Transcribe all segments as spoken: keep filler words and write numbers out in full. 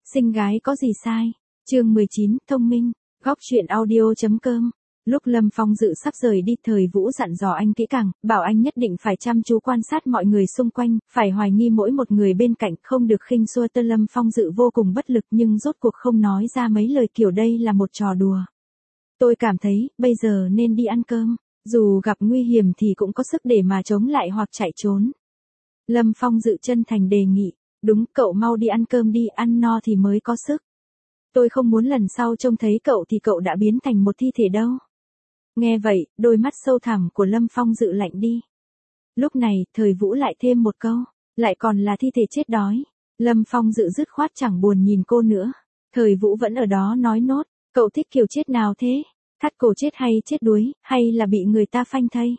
Xinh gái có gì sai? Chương mười chín, thông minh. Góc truyện audio chấm com. Lúc Lâm Phong Dự sắp rời đi, Thời Vũ dặn dò anh kỹ càng, bảo anh nhất định phải chăm chú quan sát mọi người xung quanh, phải hoài nghi mỗi một người bên cạnh, không được khinh xua tơ. Lâm Phong Dự vô cùng bất lực nhưng rốt cuộc không nói ra mấy lời kiểu đây là một trò đùa. Tôi cảm thấy, bây giờ nên đi ăn cơm, dù gặp nguy hiểm thì cũng có sức để mà chống lại hoặc chạy trốn. Lâm Phong Dự chân thành đề nghị, đúng, cậu mau đi ăn cơm đi, ăn no thì mới có sức. Tôi không muốn lần sau trông thấy cậu thì cậu đã biến thành một thi thể đâu. Nghe vậy, đôi mắt sâu thẳm của Lâm Phong Dự lạnh đi. Lúc này, Thời Vũ lại thêm một câu, lại còn là thi thể chết đói. Lâm Phong Dự dứt khoát chẳng buồn nhìn cô nữa. Thời Vũ vẫn ở đó nói nốt, cậu thích kiểu chết nào thế? Thắt cổ chết hay chết đuối, hay là bị người ta phanh thây?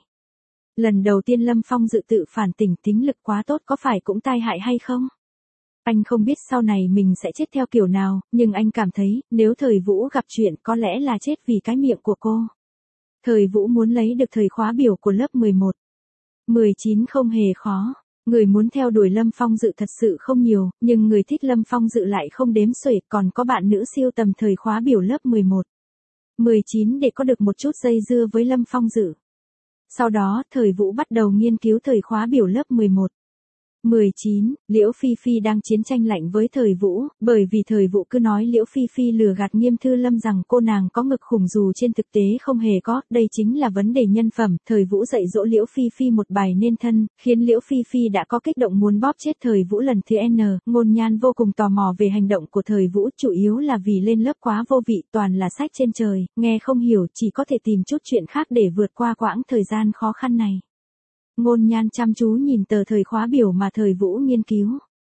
Lần đầu tiên Lâm Phong Dự tự phản tỉnh, tính lực quá tốt có phải cũng tai hại hay không? Anh không biết sau này mình sẽ chết theo kiểu nào, nhưng anh cảm thấy, nếu Thời Vũ gặp chuyện có lẽ là chết vì cái miệng của cô. Thời Vũ muốn lấy được thời khóa biểu của lớp mười một. mười chín không hề khó. Người muốn theo đuổi Lâm Phong Dự thật sự không nhiều, nhưng người thích Lâm Phong Dự lại không đếm xuể, còn có bạn nữ siêu tầm thời khóa biểu lớp mười một. mười chín để có được một chút dây dưa với Lâm Phong Dự. Sau đó, Thời Vũ bắt đầu nghiên cứu thời khóa biểu lớp mười một. mười chín, Liễu Phi Phi đang chiến tranh lạnh với Thời Vũ, bởi vì Thời Vũ cứ nói Liễu Phi Phi lừa gạt Nghiêm Thư Lâm rằng cô nàng có ngực khủng dù trên thực tế không hề có, đây chính là vấn đề nhân phẩm. Thời Vũ dạy dỗ Liễu Phi Phi một bài nên thân, khiến Liễu Phi Phi đã có kích động muốn bóp chết Thời Vũ lần thứ N. Ngôn Nhan vô cùng tò mò về hành động của Thời Vũ, chủ yếu là vì lên lớp quá vô vị, toàn là sách trên trời, nghe không hiểu, chỉ có thể tìm chút chuyện khác để vượt qua quãng thời gian khó khăn này. Ngôn Nhan chăm chú nhìn tờ thời khóa biểu mà Thời Vũ nghiên cứu.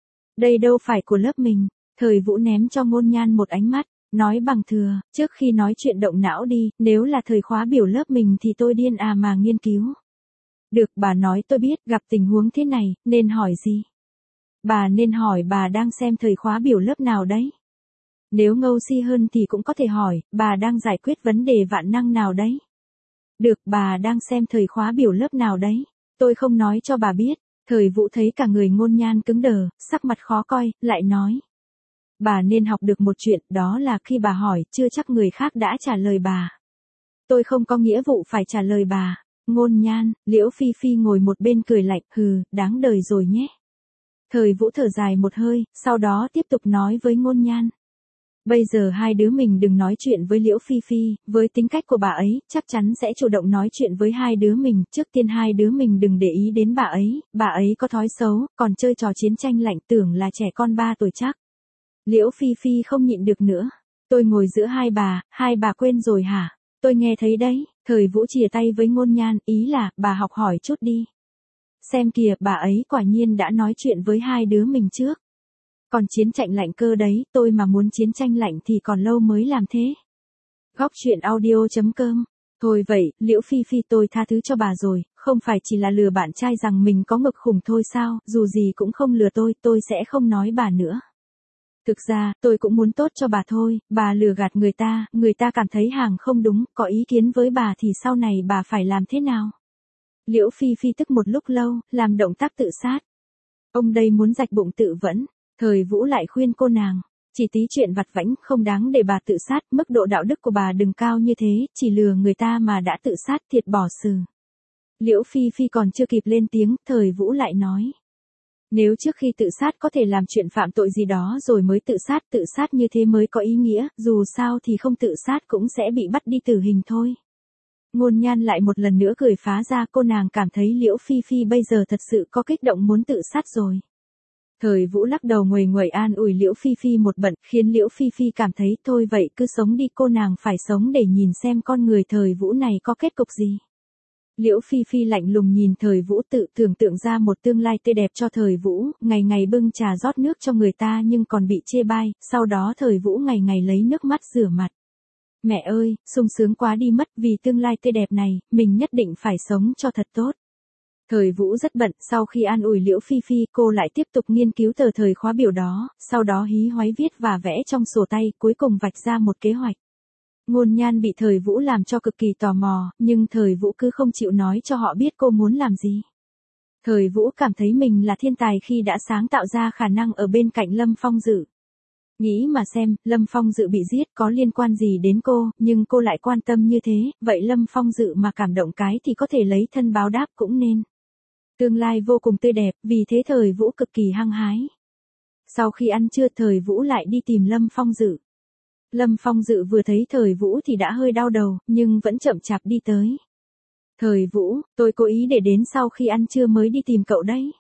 Đây đâu phải của lớp mình. Thời Vũ ném cho Ngôn Nhan một ánh mắt, nói bằng thừa, trước khi nói chuyện động não đi, nếu là thời khóa biểu lớp mình thì tôi điên à mà nghiên cứu. Được, bà nói tôi biết, gặp tình huống thế này, nên hỏi gì? Bà nên hỏi bà đang xem thời khóa biểu lớp nào đấy? Nếu ngâu si hơn thì cũng có thể hỏi, bà đang giải quyết vấn đề vạn năng nào đấy? Được, bà đang xem thời khóa biểu lớp nào đấy? Tôi không nói cho bà biết. Thời Vũ thấy cả người Ngôn Nhan cứng đờ, sắc mặt khó coi, lại nói. Bà nên học được một chuyện, đó là khi bà hỏi, chưa chắc người khác đã trả lời bà. Tôi không có nghĩa vụ phải trả lời bà. Ngôn Nhan, Liễu Phi Phi ngồi một bên cười lạnh, hừ, đáng đời rồi nhé. Thời Vũ thở dài một hơi, sau đó tiếp tục nói với Ngôn Nhan. Bây giờ hai đứa mình đừng nói chuyện với Liễu Phi Phi, với tính cách của bà ấy, chắc chắn sẽ chủ động nói chuyện với hai đứa mình, trước tiên hai đứa mình đừng để ý đến bà ấy, bà ấy có thói xấu, còn chơi trò chiến tranh lạnh, tưởng là trẻ con ba tuổi chắc. Liễu Phi Phi không nhịn được nữa. Tôi ngồi giữa hai bà, hai bà quên rồi hả? Tôi nghe thấy đấy. Thời Vũ chìa tay với Ngôn Nhan, ý là, bà học hỏi chút đi. Xem kìa, bà ấy quả nhiên đã nói chuyện với hai đứa mình trước. Còn chiến tranh lạnh cơ đấy, tôi mà muốn chiến tranh lạnh thì còn lâu mới làm thế. Góc truyện audio chấm com. Thôi vậy, Liễu Phi Phi, tôi tha thứ cho bà rồi, không phải chỉ là lừa bạn trai rằng mình có ngực khủng thôi sao, dù gì cũng không lừa tôi, tôi sẽ không nói bà nữa. Thực ra, tôi cũng muốn tốt cho bà thôi, bà lừa gạt người ta, người ta cảm thấy hàng không đúng, có ý kiến với bà thì sau này bà phải làm thế nào? Liễu Phi Phi tức một lúc lâu, làm động tác tự sát. Ông đây muốn rạch bụng tự vẫn. Thời Vũ lại khuyên cô nàng, chỉ tí chuyện vặt vãnh không đáng để bà tự sát, mức độ đạo đức của bà đừng cao như thế, chỉ lừa người ta mà đã tự sát, thiệt bỏ xử. Liễu Phi Phi còn chưa kịp lên tiếng, Thời Vũ lại nói. Nếu trước khi tự sát có thể làm chuyện phạm tội gì đó rồi mới tự sát, tự sát như thế mới có ý nghĩa, dù sao thì không tự sát cũng sẽ bị bắt đi tử hình thôi. Ngôn Nhan lại một lần nữa cười phá ra, cô nàng cảm thấy Liễu Phi Phi bây giờ thật sự có kích động muốn tự sát rồi. Thời Vũ lắc đầu nguầy nguầy an ủi Liễu Phi Phi một bận, khiến Liễu Phi Phi cảm thấy thôi vậy cứ sống đi, cô nàng phải sống để nhìn xem con người Thời Vũ này có kết cục gì. Liễu Phi Phi lạnh lùng nhìn Thời Vũ, tự tưởng tượng ra một tương lai tươi đẹp cho Thời Vũ, ngày ngày bưng trà rót nước cho người ta nhưng còn bị chê bai, sau đó Thời Vũ ngày ngày lấy nước mắt rửa mặt. Mẹ ơi, sung sướng quá đi mất, vì tương lai tươi đẹp này, mình nhất định phải sống cho thật tốt. Thời Vũ rất bận, sau khi an ủi Liễu Phi Phi, cô lại tiếp tục nghiên cứu tờ thời khóa biểu đó, sau đó hí hoáy viết và vẽ trong sổ tay, cuối cùng vạch ra một kế hoạch. Ngôn Nhan bị Thời Vũ làm cho cực kỳ tò mò, nhưng Thời Vũ cứ không chịu nói cho họ biết cô muốn làm gì. Thời Vũ cảm thấy mình là thiên tài khi đã sáng tạo ra khả năng ở bên cạnh Lâm Phong Dự. Nghĩ mà xem, Lâm Phong Dự bị giết có liên quan gì đến cô, nhưng cô lại quan tâm như thế, vậy Lâm Phong Dự mà cảm động cái thì có thể lấy thân báo đáp cũng nên. Tương lai vô cùng tươi đẹp, vì thế Thời Vũ cực kỳ hăng hái. Sau khi ăn trưa Thời Vũ lại đi tìm Lâm Phong Dự. Lâm Phong Dự vừa thấy Thời Vũ thì đã hơi đau đầu, nhưng vẫn chậm chạp đi tới. Thời Vũ, tôi cố ý để đến sau khi ăn trưa mới đi tìm cậu đấy.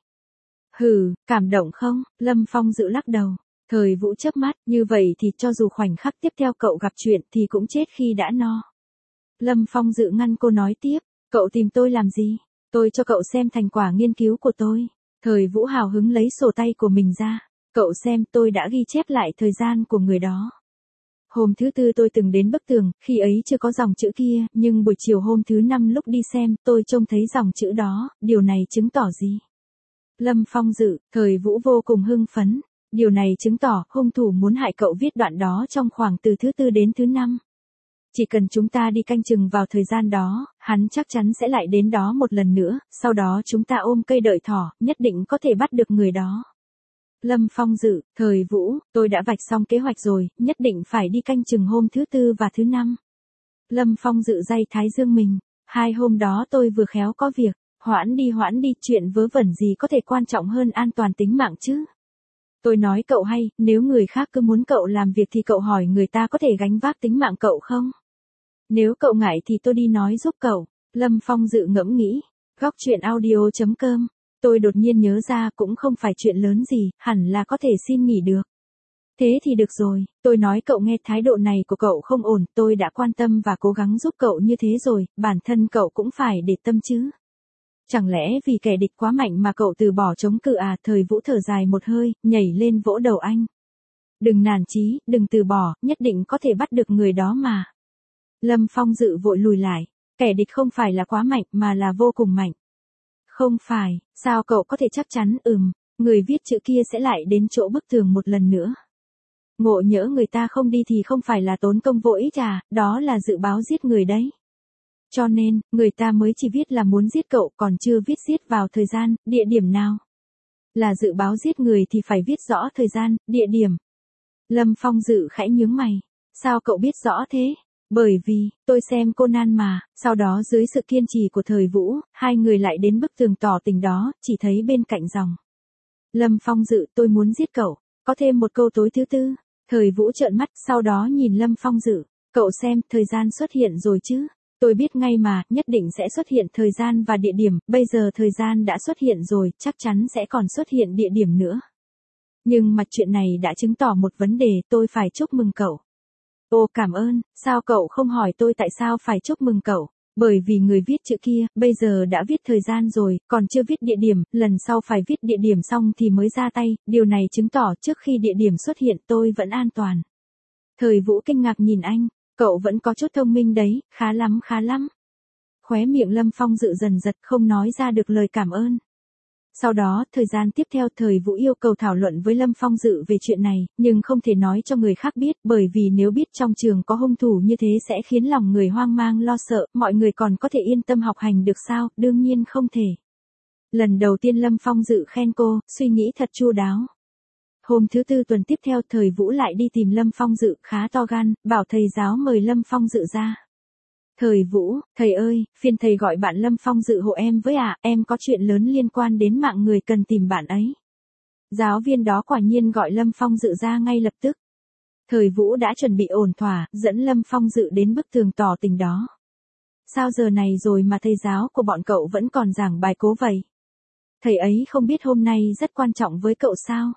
Hừ, cảm động không? Lâm Phong Dự lắc đầu. Thời Vũ chớp mắt, như vậy thì cho dù khoảnh khắc tiếp theo cậu gặp chuyện thì cũng chết khi đã no. Lâm Phong Dự ngăn cô nói tiếp, cậu tìm tôi làm gì? Tôi cho cậu xem thành quả nghiên cứu của tôi. Thời Vũ hào hứng lấy sổ tay của mình ra. Cậu xem, tôi đã ghi chép lại thời gian của người đó. Hôm thứ tư tôi từng đến bức tường, khi ấy chưa có dòng chữ kia, nhưng buổi chiều hôm thứ năm lúc đi xem, tôi trông thấy dòng chữ đó, điều này chứng tỏ gì? Lâm Phong Dự, Thời Vũ vô cùng hưng phấn. Điều này chứng tỏ hung thủ muốn hại cậu viết đoạn đó trong khoảng từ thứ tư đến thứ năm. Chỉ cần chúng ta đi canh chừng vào thời gian đó, hắn chắc chắn sẽ lại đến đó một lần nữa, sau đó chúng ta ôm cây đợi thỏ, nhất định có thể bắt được người đó. Lâm Phong Dự, Thời Vũ, tôi đã vạch xong kế hoạch rồi, nhất định phải đi canh chừng hôm thứ tư và thứ năm. Lâm Phong Dự day thái dương mình, hai hôm đó tôi vừa khéo có việc, hoãn đi hoãn đi, chuyện vớ vẩn gì có thể quan trọng hơn an toàn tính mạng chứ. Tôi nói cậu hay, nếu người khác cứ muốn cậu làm việc thì cậu hỏi người ta có thể gánh vác tính mạng cậu không? Nếu cậu ngại thì tôi đi nói giúp cậu. Lâm Phong Dự ngẫm nghĩ. Góc chuyện audio chấm com. Tôi đột nhiên nhớ ra cũng không phải chuyện lớn gì, hẳn là có thể xin nghỉ được. Thế thì được rồi, tôi nói cậu nghe, thái độ này của cậu không ổn, tôi đã quan tâm và cố gắng giúp cậu như thế rồi, bản thân cậu cũng phải để tâm chứ. Chẳng lẽ vì kẻ địch quá mạnh mà cậu từ bỏ chống cự à? Thời Vũ thở dài một hơi, nhảy lên vỗ đầu anh. Đừng nản chí, đừng từ bỏ, nhất định có thể bắt được người đó mà. Lâm Phong Dự vội lùi lại, kẻ địch không phải là quá mạnh mà là vô cùng mạnh. Không phải, sao cậu có thể chắc chắn? Ừm, người viết chữ kia sẽ lại đến chỗ bức tường một lần nữa. Ngộ nhỡ người ta không đi thì không phải là tốn công vô ích à, đó là dự báo giết người đấy. Cho nên, người ta mới chỉ viết là muốn giết cậu, còn chưa viết giết vào thời gian, địa điểm nào. Là dự báo giết người thì phải viết rõ thời gian, địa điểm. Lâm Phong Dự khẽ nhướng mày. Sao cậu biết rõ thế? Bởi vì, tôi xem Conan mà. Sau đó dưới sự kiên trì của Thời Vũ, hai người lại đến bức tường tỏ tình đó, chỉ thấy bên cạnh dòng. Lâm Phong Dự, tôi muốn giết cậu. Có thêm một câu tối thứ tư. Thời Vũ trợn mắt, sau đó nhìn Lâm Phong Dự. Cậu xem, thời gian xuất hiện rồi chứ. Tôi biết ngay mà, nhất định sẽ xuất hiện thời gian và địa điểm, bây giờ thời gian đã xuất hiện rồi, chắc chắn sẽ còn xuất hiện địa điểm nữa. Nhưng mà chuyện này đã chứng tỏ một vấn đề, tôi phải chúc mừng cậu. Ô cảm ơn, sao cậu không hỏi tôi tại sao phải chúc mừng cậu? Bởi vì người viết chữ kia, bây giờ đã viết thời gian rồi, còn chưa viết địa điểm, lần sau phải viết địa điểm xong thì mới ra tay, điều này chứng tỏ trước khi địa điểm xuất hiện tôi vẫn an toàn. Thời Vũ kinh ngạc nhìn anh. Cậu vẫn có chút thông minh đấy, khá lắm khá lắm. Khóe miệng Lâm Phong Dự dần giật, không nói ra được lời cảm ơn. Sau đó, thời gian tiếp theo Thời Vũ yêu cầu thảo luận với Lâm Phong Dự về chuyện này, nhưng không thể nói cho người khác biết, bởi vì nếu biết trong trường có hung thủ như thế sẽ khiến lòng người hoang mang lo sợ, mọi người còn có thể yên tâm học hành được sao? Đương nhiên không thể. Lần đầu tiên Lâm Phong Dự khen cô, suy nghĩ thật chu đáo. Hôm thứ tư tuần tiếp theo Thời Vũ lại đi tìm Lâm Phong Dự, khá to gan, bảo thầy giáo mời Lâm Phong Dự ra. Thời Vũ, thầy ơi, phiền thầy gọi bạn Lâm Phong Dự hộ em với ạ, à, em có chuyện lớn liên quan đến mạng người cần tìm bạn ấy. Giáo viên đó quả nhiên gọi Lâm Phong Dự ra ngay lập tức. Thời Vũ đã chuẩn bị ổn thỏa, dẫn Lâm Phong Dự đến bức tường tỏ tình đó. Sao giờ này rồi mà thầy giáo của bọn cậu vẫn còn giảng bài cố vậy? Thầy ấy không biết hôm nay rất quan trọng với cậu sao?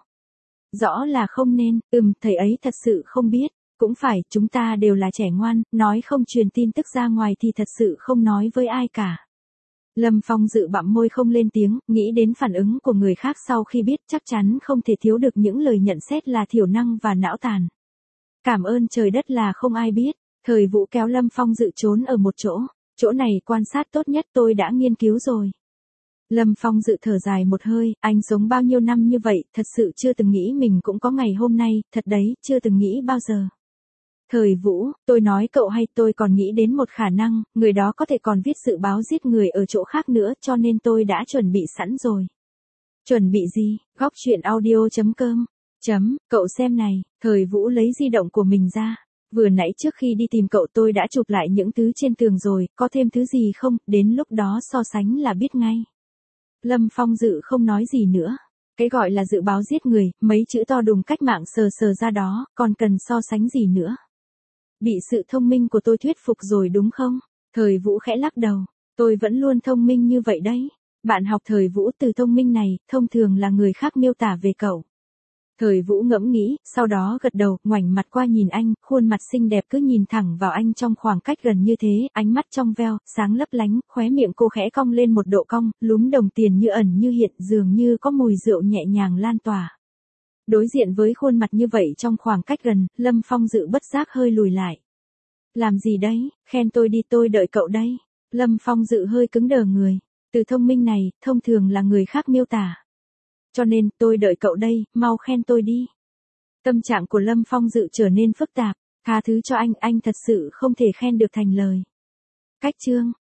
Rõ là không nên, ừm, thầy ấy thật sự không biết, cũng phải, chúng ta đều là trẻ ngoan, nói không truyền tin tức ra ngoài thì thật sự không nói với ai cả. Lâm Phong Dự bặm môi không lên tiếng, nghĩ đến phản ứng của người khác sau khi biết chắc chắn không thể thiếu được những lời nhận xét là thiểu năng và não tàn. Cảm ơn trời đất là không ai biết, Thời Vũ kéo Lâm Phong Dự trốn ở một chỗ, chỗ này quan sát tốt nhất tôi đã nghiên cứu rồi. Lâm Phong Dự thở dài một hơi, anh sống bao nhiêu năm như vậy, thật sự chưa từng nghĩ mình cũng có ngày hôm nay, thật đấy, chưa từng nghĩ bao giờ. Thời Vũ, tôi nói cậu hay, tôi còn nghĩ đến một khả năng, người đó có thể còn viết dự báo giết người ở chỗ khác nữa, cho nên tôi đã chuẩn bị sẵn rồi. Chuẩn bị gì? Góc chuyện audio chấm com Chấm, cậu xem này, Thời Vũ lấy di động của mình ra. Vừa nãy trước khi đi tìm cậu tôi đã chụp lại những thứ trên tường rồi, có thêm thứ gì không, đến lúc đó so sánh là biết ngay. Lâm Phong Dự không nói gì nữa. Cái gọi là dự báo giết người, mấy chữ to đùng cách mạng sờ sờ ra đó, còn cần so sánh gì nữa. Bị sự thông minh của tôi thuyết phục rồi đúng không? Thời Vũ khẽ lắc đầu. Tôi vẫn luôn thông minh như vậy đấy. Bạn học Thời Vũ từ thông minh này, thông thường là người khác miêu tả về cậu. Thời Vũ ngẫm nghĩ, sau đó gật đầu, ngoảnh mặt qua nhìn anh, khuôn mặt xinh đẹp cứ nhìn thẳng vào anh trong khoảng cách gần như thế, ánh mắt trong veo, sáng lấp lánh, khóe miệng cô khẽ cong lên một độ cong, lúm đồng tiền như ẩn như hiện, dường như có mùi rượu nhẹ nhàng lan tỏa. Đối diện với khuôn mặt như vậy trong khoảng cách gần, Lâm Phong Dự bất giác hơi lùi lại. Làm gì đấy, khen tôi đi, tôi đợi cậu đây. Lâm Phong Dự hơi cứng đờ người. Từ thông minh này, thông thường là người khác miêu tả. Cho nên, tôi đợi cậu đây, mau khen tôi đi. Tâm trạng của Lâm Phong Dự trở nên phức tạp. Tha thứ cho anh, anh thật sự không thể khen được thành lời. Cách chương.